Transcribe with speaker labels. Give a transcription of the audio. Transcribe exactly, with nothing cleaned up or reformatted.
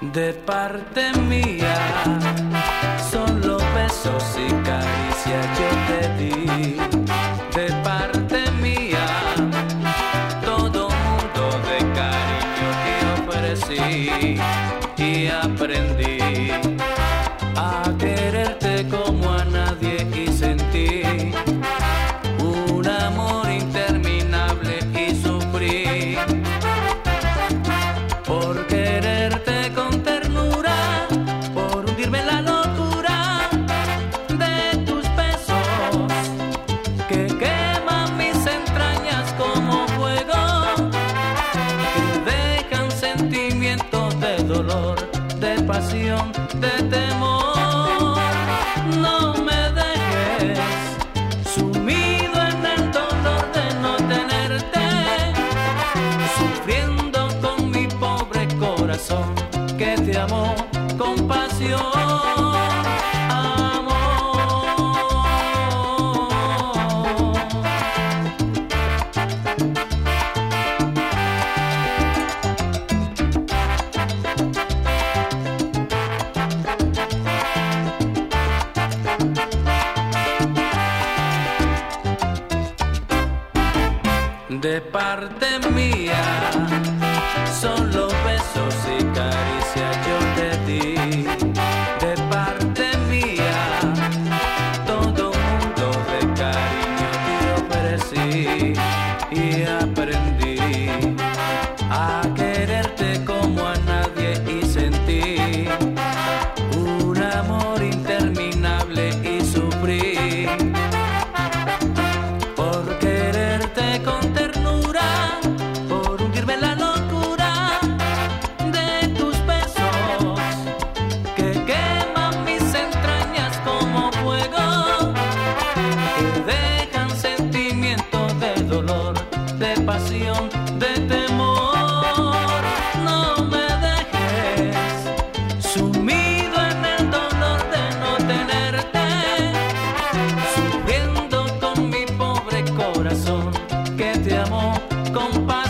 Speaker 1: De parte mía, solo besos y caricias yo te di. De parte mía, todo mundo de cariño te ofrecí y aprendí a quererte como a nadie y sentí un amor interminable y sufrí por quererte con ternura, por hundirme en la locura de tus besos que queman mis entrañas como fuego, que dejan sentimientos de dolor, de pasión, de temor. No me dejes sumido en el dolor de no tenerte, sufriendo con mi pobre corazón que te amó con pasión. De parte mía, solo besos y caricias yo te di. De parte mía, todo mundo de cariño te ofrecí y aprendí a quererte como a nadie y sentí un amor interminable y sufrí por quererte con ternura, por hundirme en la locura de tus besos que queman mis entrañas como fuego, que dejan sentimientos de dolor, de pasión, de temor. No me dejes sumido en el dolor de no tenerte, sufriendo con mi pobre corazón que te amó con pasión.